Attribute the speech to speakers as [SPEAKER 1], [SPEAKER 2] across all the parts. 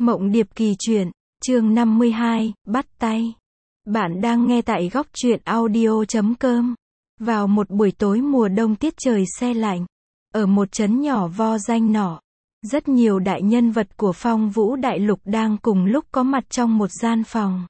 [SPEAKER 1] Mộng Điệp kỳ truyện, chương 52, bắt tay. Bạn đang nghe tại góc truyện audio.com. Vào một buổi tối mùa đông tiết trời se lạnh, ở một trấn nhỏ vô danh nọ, rất nhiều đại nhân vật của Phong Vũ Đại Lục đang cùng lúc có mặt trong một gian phòng.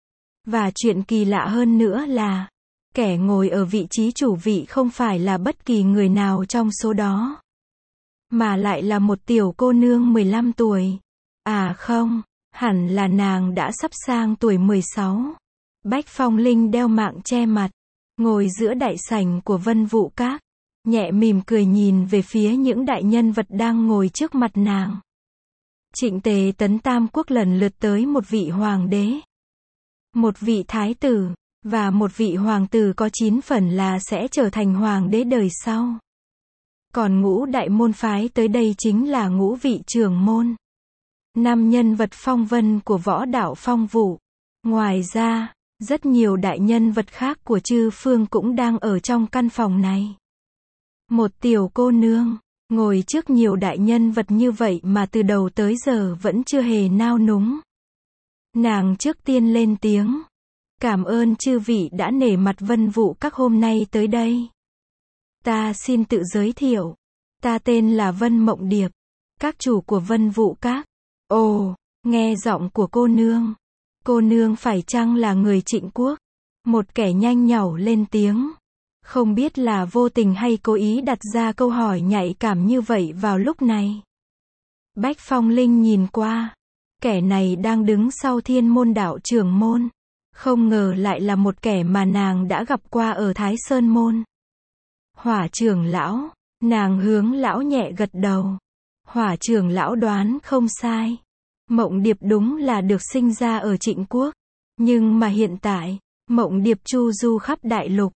[SPEAKER 1] Và chuyện kỳ lạ hơn nữa là, kẻ ngồi ở vị trí chủ vị không phải là bất kỳ người nào trong số đó, mà lại là một tiểu cô nương 15 tuổi. À không, hẳn là nàng đã sắp sang tuổi 16. Bách Phong Linh đeo mạng che mặt, ngồi giữa đại sảnh của Vân Vũ Các, nhẹ mỉm cười nhìn về phía những đại nhân vật đang ngồi trước mặt nàng. Trịnh Tề Tấn Tam Quốc lần lượt tới một vị hoàng đế, một vị thái tử, và một vị hoàng tử có 9 phần là sẽ trở thành hoàng đế đời sau. Còn ngũ đại môn phái tới đây chính là ngũ vị trưởng môn, 5 nhân vật phong vân của võ đạo Phong Vũ. Ngoài ra, rất nhiều đại nhân vật khác của chư phương cũng đang ở trong căn phòng này. Một tiểu cô nương, ngồi trước nhiều đại nhân vật như vậy mà từ đầu tới giờ vẫn chưa hề nao núng. Nàng trước tiên lên tiếng. Cảm ơn chư vị đã nể mặt Vân Vũ Các hôm nay tới đây. Ta xin tự giới thiệu. Ta tên là Vân Mộng Điệp, các chủ của Vân Vũ Các. Ồ, nghe giọng của cô nương phải chăng là người Trịnh Quốc? Một kẻ nhanh nhảu lên tiếng. Không biết là vô tình hay cố ý đặt ra câu hỏi nhạy cảm như vậy vào lúc này. Bách Phong Linh nhìn qua. Kẻ này đang đứng sau Thiên Môn đạo trưởng môn. Không ngờ lại là một kẻ mà nàng đã gặp qua ở Thái Sơn Môn. Hỏa trưởng lão, nàng hướng lão nhẹ gật đầu. Hỏa trưởng lão đoán không sai. Mộng Điệp đúng là được sinh ra ở Trịnh Quốc. Nhưng mà hiện tại, Mộng Điệp chu du khắp đại lục.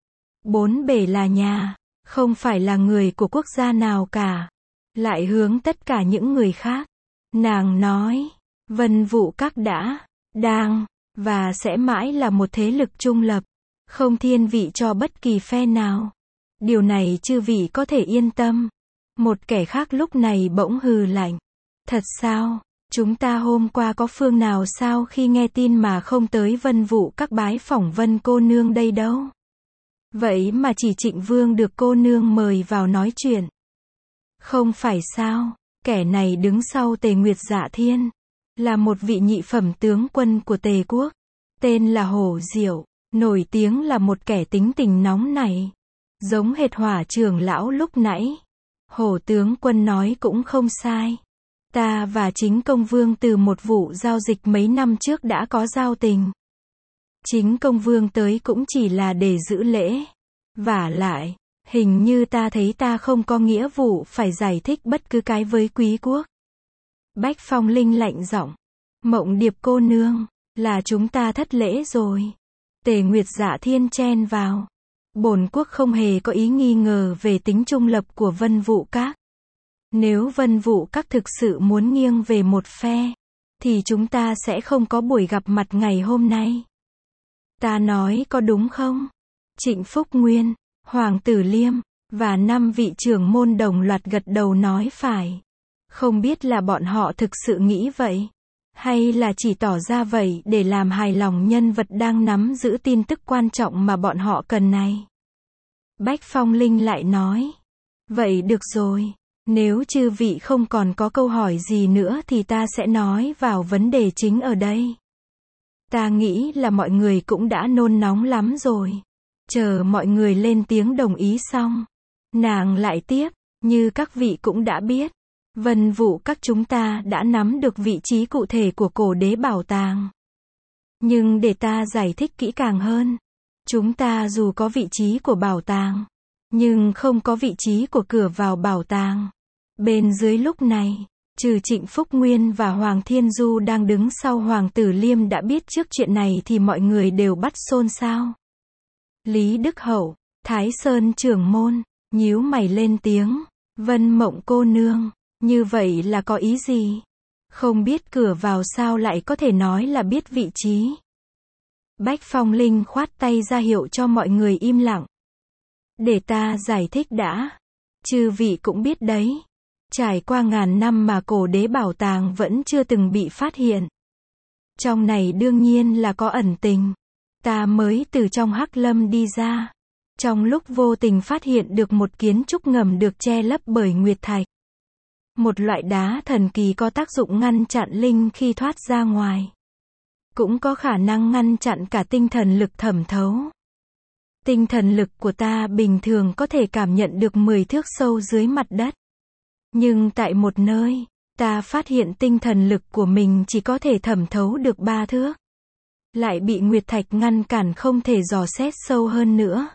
[SPEAKER 1] 4 bể là nhà, không phải là người của quốc gia nào cả. Lại hướng tất cả những người khác. Nàng nói, Vân Vũ Các đang, và sẽ mãi là một thế lực trung lập. Không thiên vị cho bất kỳ phe nào. Điều này chư vị có thể yên tâm. Một kẻ khác lúc này bỗng hừ lạnh. Thật sao? Chúng ta hôm qua có phương nào sao khi nghe tin mà không tới Vân Vũ Các bái phỏng Vân cô nương đây đâu. Vậy mà chỉ Trịnh Vương được cô nương mời vào nói chuyện. Không phải sao, kẻ này đứng sau Tề Nguyệt Dạ Thiên, là một vị nhị phẩm tướng quân của Tề Quốc, tên là Hổ Diệu, nổi tiếng là một kẻ tính tình nóng nảy, giống hệt Hỏa trưởng lão lúc nãy. Hổ tướng quân nói cũng không sai. Ta và Chính Công Vương từ một vụ giao dịch mấy năm trước đã có giao tình. Chính Công Vương tới cũng chỉ là để giữ lễ. Vả lại, hình như ta thấy ta không có nghĩa vụ phải giải thích bất cứ cái với quý quốc. Bách Phong Linh lạnh giọng. Mộng Điệp cô nương, là chúng ta thất lễ rồi. Tề Nguyệt Dạ Thiên chen vào. Bổn quốc không hề có ý nghi ngờ về tính trung lập của Vân Vũ Các. Nếu Vân Vũ Các thực sự muốn nghiêng về một phe, thì chúng ta sẽ không có buổi gặp mặt ngày hôm nay. Ta nói có đúng không? Trịnh Phúc Nguyên, Hoàng tử Liêm, và 5 vị trưởng môn đồng loạt gật đầu nói phải. Không biết là bọn họ thực sự nghĩ vậy, hay là chỉ tỏ ra vậy để làm hài lòng nhân vật đang nắm giữ tin tức quan trọng mà bọn họ cần này. Bách Phong Linh lại nói. Vậy được rồi. Nếu chư vị không còn có câu hỏi gì nữa thì ta sẽ nói vào vấn đề chính ở đây. Ta nghĩ là mọi người cũng đã nôn nóng lắm rồi. Chờ mọi người lên tiếng đồng ý xong, nàng lại tiếp, như các vị cũng đã biết, Vân Vũ Các chúng ta đã nắm được vị trí cụ thể của cổ đế bảo tàng. Nhưng để ta giải thích kỹ càng hơn, chúng ta dù có vị trí của bảo tàng, nhưng không có vị trí của cửa vào bảo tàng. Bên dưới lúc này, trừ Trịnh Phúc Nguyên và Hoàng Thiên Du đang đứng sau Hoàng tử Liêm đã biết trước chuyện này thì mọi người đều bắt xôn xao. Lý Đức Hậu, Thái Sơn trưởng môn, nhíu mày lên tiếng. Vân Mộng cô nương, như vậy là có ý gì? Không biết cửa vào sao lại có thể nói là biết vị trí? Bách Phong Linh khoát tay ra hiệu cho mọi người im lặng. Để ta giải thích đã. Chư vị cũng biết đấy. Trải qua ngàn năm mà cổ đế bảo tàng vẫn chưa từng bị phát hiện. Trong này đương nhiên là có ẩn tình. Ta mới từ trong Hắc Lâm đi ra. Trong lúc vô tình phát hiện được một kiến trúc ngầm được che lấp bởi nguyệt thạch. Một loại đá thần kỳ có tác dụng ngăn chặn linh khi thoát ra ngoài. Cũng có khả năng ngăn chặn cả tinh thần lực thẩm thấu. Tinh thần lực của ta bình thường có thể cảm nhận được 10 thước sâu dưới mặt đất. Nhưng tại một nơi, ta phát hiện tinh thần lực của mình chỉ có thể thẩm thấu được 3 thước. Lại bị nguyệt thạch ngăn cản không thể dò xét sâu hơn nữa.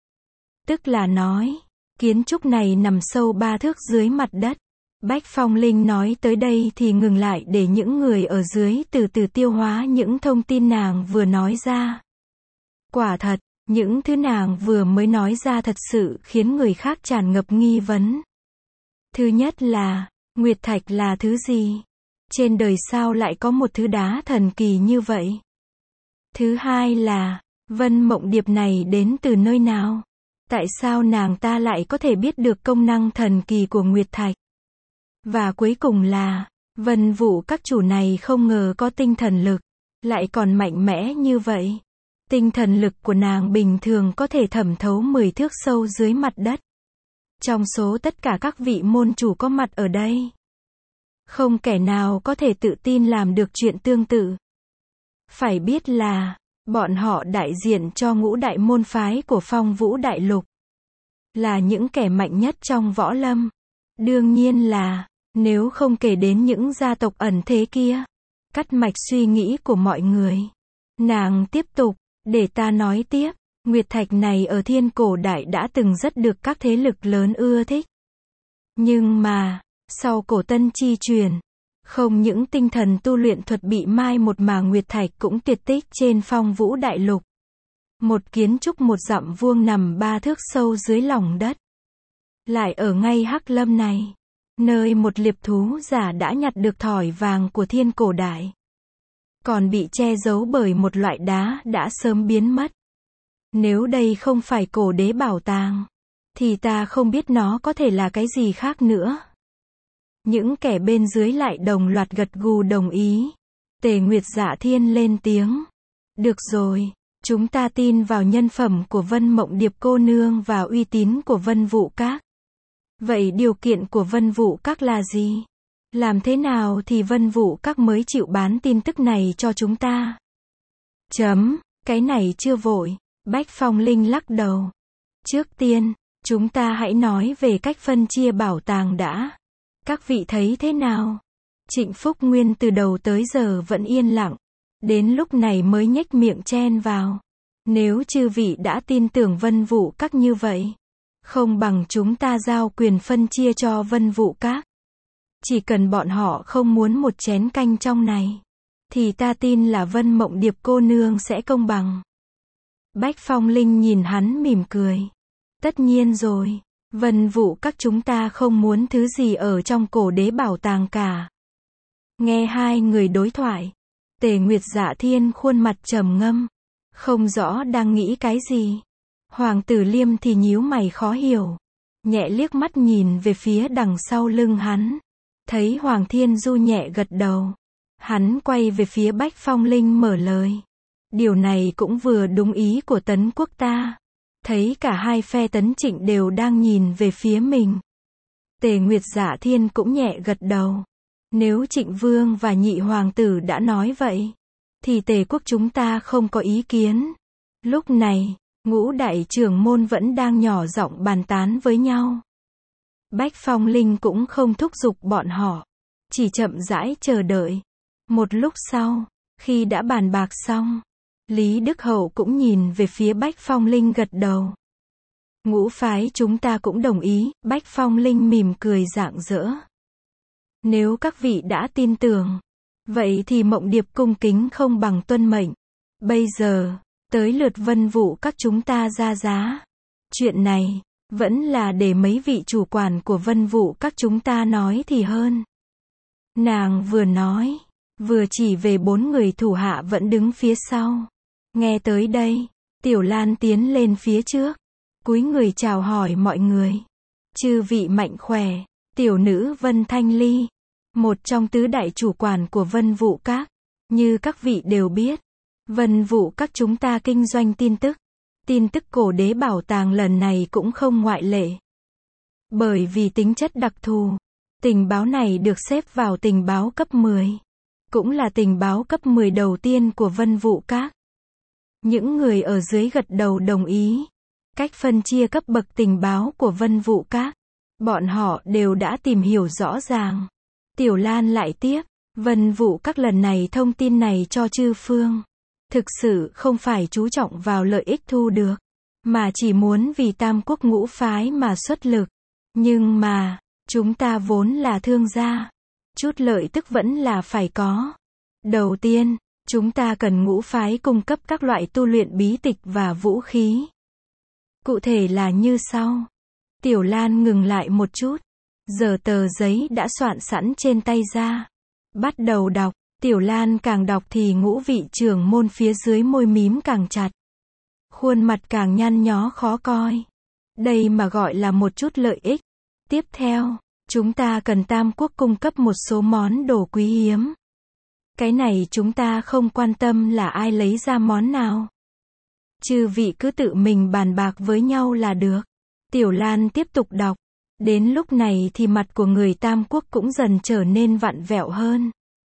[SPEAKER 1] Tức là nói, kiến trúc này nằm sâu 3 thước dưới mặt đất. Bách Phong Linh nói tới đây thì ngừng lại để những người ở dưới từ từ tiêu hóa những thông tin nàng vừa nói ra. Quả thật, những thứ nàng vừa mới nói ra thật sự khiến người khác tràn ngập nghi vấn. Thứ nhất là, nguyệt thạch là thứ gì? Trên đời sao lại có một thứ đá thần kỳ như vậy? Thứ hai là, Vân Mộng Điệp này đến từ nơi nào? Tại sao nàng ta lại có thể biết được công năng thần kỳ của nguyệt thạch? Và cuối cùng là, Vân Vũ các chủ này không ngờ có tinh thần lực, lại còn mạnh mẽ như vậy. Tinh thần lực của nàng bình thường có thể thẩm thấu 10 thước sâu dưới mặt đất. Trong số tất cả các vị môn chủ có mặt ở đây, không kẻ nào có thể tự tin làm được chuyện tương tự. Phải biết là, bọn họ đại diện cho ngũ đại môn phái của Phong Vũ Đại Lục. Là những kẻ mạnh nhất trong võ lâm. Đương nhiên là, nếu không kể đến những gia tộc ẩn thế kia. Cắt mạch suy nghĩ của mọi người. Nàng tiếp tục, để ta nói tiếp. Nguyệt thạch này ở thiên cổ đại đã từng rất được các thế lực lớn ưa thích. Nhưng mà, sau cổ tân chi truyền, không những tinh thần tu luyện thuật bị mai một mà nguyệt thạch cũng tuyệt tích trên Phong Vũ Đại Lục. Một kiến trúc 1 dặm vuông nằm 3 thước sâu dưới lòng đất. Lại ở ngay Hắc Lâm này, nơi một liệp thú giả đã nhặt được thỏi vàng của thiên cổ đại. Còn bị che giấu bởi một loại đá đã sớm biến mất. Nếu đây không phải cổ đế bảo tàng, thì ta không biết nó có thể là cái gì khác nữa. Những kẻ bên dưới lại đồng loạt gật gù đồng ý. Tề Nguyệt Dạ Thiên lên tiếng. Được rồi, chúng ta tin vào nhân phẩm của Vân Mộng Điệp cô nương và uy tín của Vân Vũ Các. Vậy điều kiện của Vân Vũ Các là gì? Làm thế nào thì Vân Vũ Các mới chịu bán tin tức này cho chúng ta? Cái này chưa vội. Bách Phong Linh lắc đầu. Trước tiên, chúng ta hãy nói về cách phân chia bảo tàng đã. Các vị thấy thế nào? Trịnh Phúc Nguyên từ đầu tới giờ vẫn yên lặng. Đến lúc này mới nhếch miệng chen vào. Nếu chư vị đã tin tưởng Vân Vũ Các như vậy, không bằng chúng ta giao quyền phân chia cho Vân Vũ Các. Chỉ cần bọn họ không muốn một chén canh trong này, thì ta tin là Vân Mộng Điệp cô nương sẽ công bằng. Bách Phong Linh nhìn hắn mỉm cười. Tất nhiên rồi, Vân Vũ Các chúng ta không muốn thứ gì ở trong cổ đế bảo tàng cả. Nghe hai người đối thoại, Tề Nguyệt Dạ Thiên khuôn mặt trầm ngâm, không rõ đang nghĩ cái gì. Hoàng tử Liêm thì nhíu mày khó hiểu, nhẹ liếc mắt nhìn về phía đằng sau lưng hắn. Thấy Hoàng Thiên Du nhẹ gật đầu, hắn quay về phía Bách Phong Linh mở lời. Điều này cũng vừa đúng ý của Tấn Quốc ta. Thấy cả hai phe Tấn Trịnh đều đang nhìn về phía mình. Tề Nguyệt Dạ Thiên cũng nhẹ gật đầu. Nếu Trịnh Vương và nhị hoàng tử đã nói vậy, thì Tề quốc chúng ta không có ý kiến. Lúc này, ngũ đại trưởng môn vẫn đang nhỏ giọng bàn tán với nhau. Bách Phong Linh cũng không thúc giục bọn họ, chỉ chậm rãi chờ đợi. Một lúc sau, khi đã bàn bạc xong, Lý Đức Hậu cũng nhìn về phía Bách Phong Linh gật đầu. Ngũ phái chúng ta cũng đồng ý. Bách Phong Linh mỉm cười rạng rỡ. Nếu các vị đã tin tưởng, vậy thì Mộng Điệp cung kính không bằng tuân mệnh. Bây giờ, tới lượt Vân Vũ Các chúng ta ra giá. Chuyện này, vẫn là để mấy vị chủ quản của Vân Vũ Các chúng ta nói thì hơn. Nàng vừa nói, vừa chỉ về 4 người thủ hạ vẫn đứng phía sau. Nghe tới đây, Tiểu Lan tiến lên phía trước, cúi người chào hỏi mọi người. Chư vị mạnh khỏe, Tiểu nữ Vân Thanh Ly, một trong tứ đại chủ quản của Vân Vũ Các. Như các vị đều biết, Vân Vũ Các chúng ta kinh doanh tin tức. Tin tức cổ đế bảo tàng lần này cũng không ngoại lệ. Bởi vì tính chất đặc thù, tình báo này được xếp vào tình báo cấp 10. Cũng là tình báo cấp 10 đầu tiên của Vân Vũ Các. Những người ở dưới gật đầu đồng ý. Cách phân chia cấp bậc tình báo của Vân Vũ Các, bọn họ đều đã tìm hiểu rõ ràng. Tiểu Lan lại tiếp, Vân Vũ Các lần này thông tin này cho chư phương. Thực sự không phải chú trọng vào lợi ích thu được, mà chỉ muốn vì Tam Quốc ngũ phái mà xuất lực. Nhưng mà, chúng ta vốn là thương gia. Chút lợi tức vẫn là phải có. Đầu tiên, chúng ta cần ngũ phái cung cấp các loại tu luyện bí tịch và vũ khí. Cụ thể là như sau. Tiểu Lan ngừng lại một chút. Giờ tờ giấy đã soạn sẵn trên tay ra. Bắt đầu đọc. Tiểu Lan càng đọc thì ngũ vị trưởng môn phía dưới môi mím càng chặt. Khuôn mặt càng nhăn nhó khó coi. Đây mà gọi là một chút lợi ích. Tiếp theo, chúng ta cần Tam Quốc cung cấp một số món đồ quý hiếm. Cái này chúng ta không quan tâm là ai lấy ra món nào. Chư vị cứ tự mình bàn bạc với nhau là được. Tiểu Lan tiếp tục đọc. Đến lúc này thì mặt của người Tam Quốc cũng dần trở nên vặn vẹo hơn.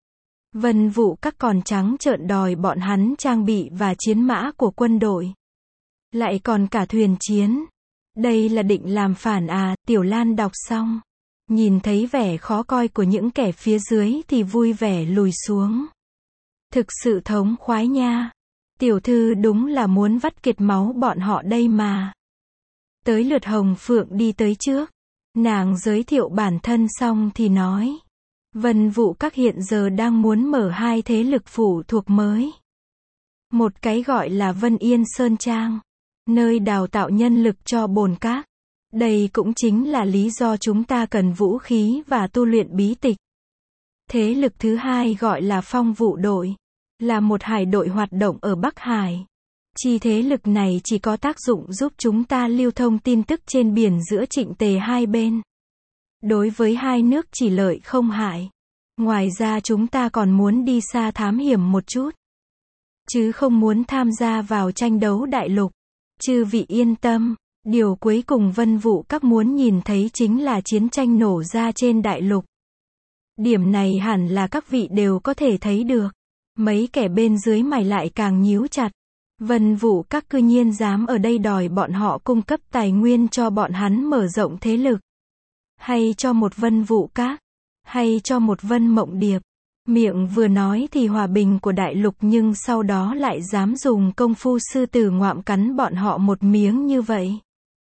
[SPEAKER 1] Vân Vũ Các còn trắng trợn đòi bọn hắn trang bị và chiến mã của quân đội. Lại còn cả thuyền chiến. Đây là định làm phản à? Tiểu Lan đọc xong. Nhìn thấy vẻ khó coi của những kẻ phía dưới thì vui vẻ lùi xuống. Thực sự thống khoái nha. Tiểu thư đúng là muốn vắt kiệt máu bọn họ đây mà. Tới lượt Hồng Phượng đi tới trước. Nàng giới thiệu bản thân xong thì nói. Vân Vũ Các hiện giờ đang muốn mở 2 thế lực phụ thuộc mới. Một cái gọi là Vân Yên Sơn Trang, nơi đào tạo nhân lực cho bổn các. Đây cũng chính là lý do chúng ta cần vũ khí và tu luyện bí tịch. Thế lực thứ hai gọi là Phong Vũ đội, là một hải đội hoạt động ở Bắc Hải. Chi thế lực này chỉ có tác dụng giúp chúng ta lưu thông tin tức trên biển giữa Trịnh Tề hai bên. Đối với hai nước chỉ lợi không hại. Ngoài ra chúng ta còn muốn đi xa thám hiểm một chút. Chứ không muốn tham gia vào tranh đấu đại lục. Chư vị yên tâm, điều cuối cùng Vân Vũ Các muốn nhìn thấy chính là chiến tranh nổ ra trên đại lục. Điểm này hẳn là các vị đều có thể thấy được. Mấy kẻ bên dưới mày lại càng nhíu chặt. Vân Vũ Các cư nhiên dám ở đây đòi bọn họ cung cấp tài nguyên cho bọn hắn mở rộng thế lực. Hay cho một Vân Vũ Các, hay cho một Vân Mộng Điệp. Miệng vừa nói thì hòa bình của đại lục nhưng sau đó lại dám dùng công phu sư tử ngoạm cắn bọn họ một miếng như vậy.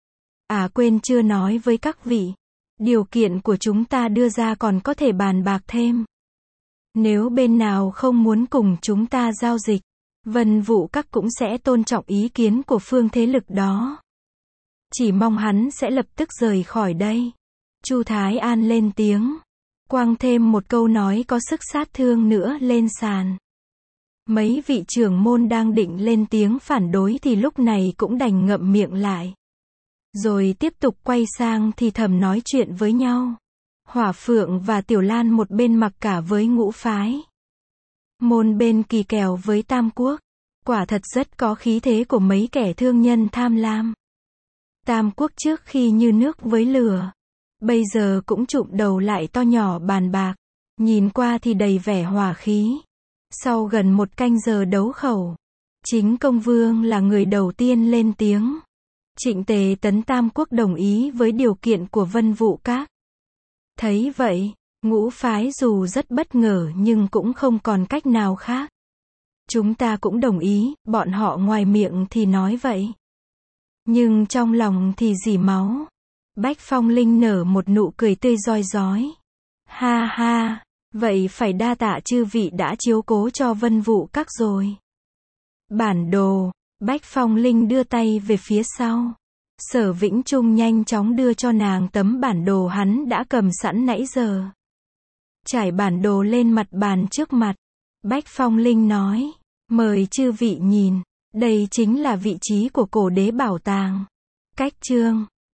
[SPEAKER 1] À quên chưa nói với các vị. Điều kiện của chúng ta đưa ra còn có thể bàn bạc thêm. Nếu bên nào không muốn cùng chúng ta giao dịch, Vân Vũ Các cũng sẽ tôn trọng ý kiến của phương thế lực đó. Chỉ mong hắn sẽ lập tức rời khỏi đây. Chu Thái An lên tiếng. Quăng thêm một câu nói có sức sát thương nữa lên sàn. Mấy vị trưởng môn đang định lên tiếng phản đối thì lúc này cũng đành ngậm miệng lại. Rồi tiếp tục quay sang thì thầm nói chuyện với nhau. Hỏa Phượng và Tiểu Lan một bên mặc cả với ngũ phái. Môn bên kỳ kèo với Tam Quốc. Quả thật rất có khí thế của mấy kẻ thương nhân tham lam. Tam Quốc trước khi như nước với lửa. Bây giờ cũng chụm đầu lại to nhỏ bàn bạc. Nhìn qua thì đầy vẻ hỏa khí. Sau gần 1 canh giờ đấu khẩu, chính Công Vương là người đầu tiên lên tiếng. Trịnh Tề tấn Tam Quốc đồng ý với điều kiện của Vân Vũ Các. Thấy vậy, ngũ phái dù rất bất ngờ nhưng cũng không còn cách nào khác. Chúng ta cũng đồng ý, bọn họ ngoài miệng thì nói vậy. Nhưng trong lòng thì rỉ máu. Bách Phong Linh nở một nụ cười tươi rói rói. Ha ha, vậy phải đa tạ chư vị đã chiếu cố cho Vân Vũ Các rồi. Bản đồ, Bách Phong Linh đưa tay về phía sau. Sở Vĩnh Trung nhanh chóng đưa cho nàng tấm bản đồ hắn đã cầm sẵn nãy giờ. Trải bản đồ lên mặt bàn trước mặt. Bách Phong Linh nói, mời chư vị nhìn, đây chính là vị trí của cổ đế bảo tàng. Cách chương